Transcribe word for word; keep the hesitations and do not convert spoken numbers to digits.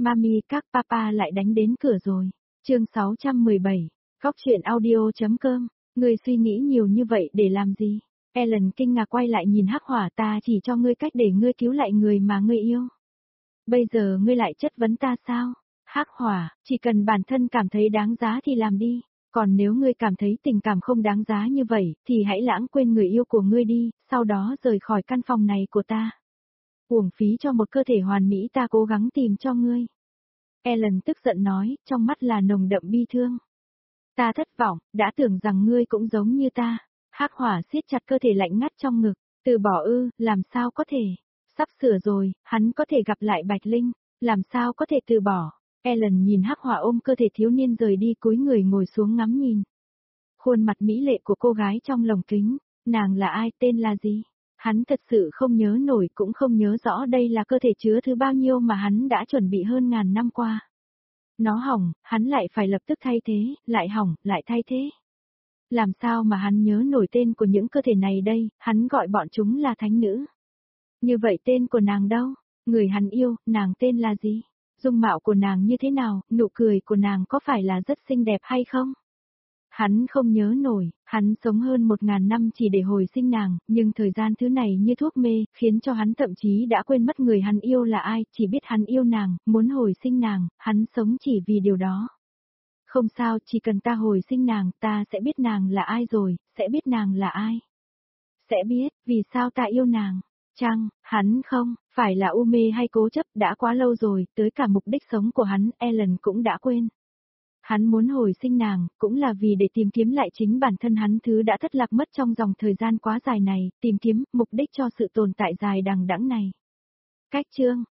Mami các papa lại đánh đến cửa rồi. Chương sáu trăm mười bảy, Góc truyện audio.com, ngươi suy nghĩ nhiều như vậy để làm gì? Ellen kinh ngạc quay lại nhìn Hắc Hỏa, ta chỉ cho ngươi cách để ngươi cứu lại người mà ngươi yêu. Bây giờ ngươi lại chất vấn ta sao? Hắc Hỏa, chỉ cần bản thân cảm thấy đáng giá thì làm đi, còn nếu ngươi cảm thấy tình cảm không đáng giá như vậy, thì hãy lãng quên người yêu của ngươi đi, sau đó rời khỏi căn phòng này của ta. Uổng phí cho một cơ thể hoàn mỹ ta cố gắng tìm cho ngươi. Ellen tức giận nói, trong mắt là nồng đậm bi thương. Ta thất vọng, đã tưởng rằng ngươi cũng giống như ta. Hắc Hỏa siết chặt cơ thể lạnh ngắt trong ngực, từ bỏ ư, làm sao có thể. Sắp sửa rồi, hắn có thể gặp lại Bạch Linh, làm sao có thể từ bỏ. Ellen nhìn Hắc Hỏa ôm cơ thể thiếu niên rời đi, cúi người ngồi xuống ngắm nhìn. Khuôn mặt mỹ lệ của cô gái trong lồng kính, nàng là ai, tên là gì? Hắn thật sự không nhớ nổi, cũng không nhớ rõ đây là cơ thể chứa thứ bao nhiêu mà hắn đã chuẩn bị hơn ngàn năm qua. Nó hỏng, hắn lại phải lập tức thay thế, lại hỏng, lại thay thế. Làm sao mà hắn nhớ nổi tên của những cơ thể này đây, hắn gọi bọn chúng là thánh nữ. Như vậy tên của nàng đâu? Người hắn yêu, nàng tên là gì? Dung mạo của nàng như thế nào, nụ cười của nàng có phải là rất xinh đẹp hay không? Hắn không nhớ nổi, hắn sống hơn một ngàn năm chỉ để hồi sinh nàng, nhưng thời gian thứ này như thuốc mê, khiến cho hắn thậm chí đã quên mất người hắn yêu là ai, chỉ biết hắn yêu nàng, muốn hồi sinh nàng, hắn sống chỉ vì điều đó. Không sao, chỉ cần ta hồi sinh nàng, ta sẽ biết nàng là ai rồi, sẽ biết nàng là ai. Sẽ biết, vì sao ta yêu nàng. Chăng, hắn không, phải là u mê hay cố chấp, đã quá lâu rồi, tới cả mục đích sống của hắn, Ellen cũng đã quên. Hắn muốn hồi sinh nàng, cũng là vì để tìm kiếm lại chính bản thân hắn, thứ đã thất lạc mất trong dòng thời gian quá dài này, tìm kiếm, mục đích cho sự tồn tại dài đằng đẵng này. Cách chương,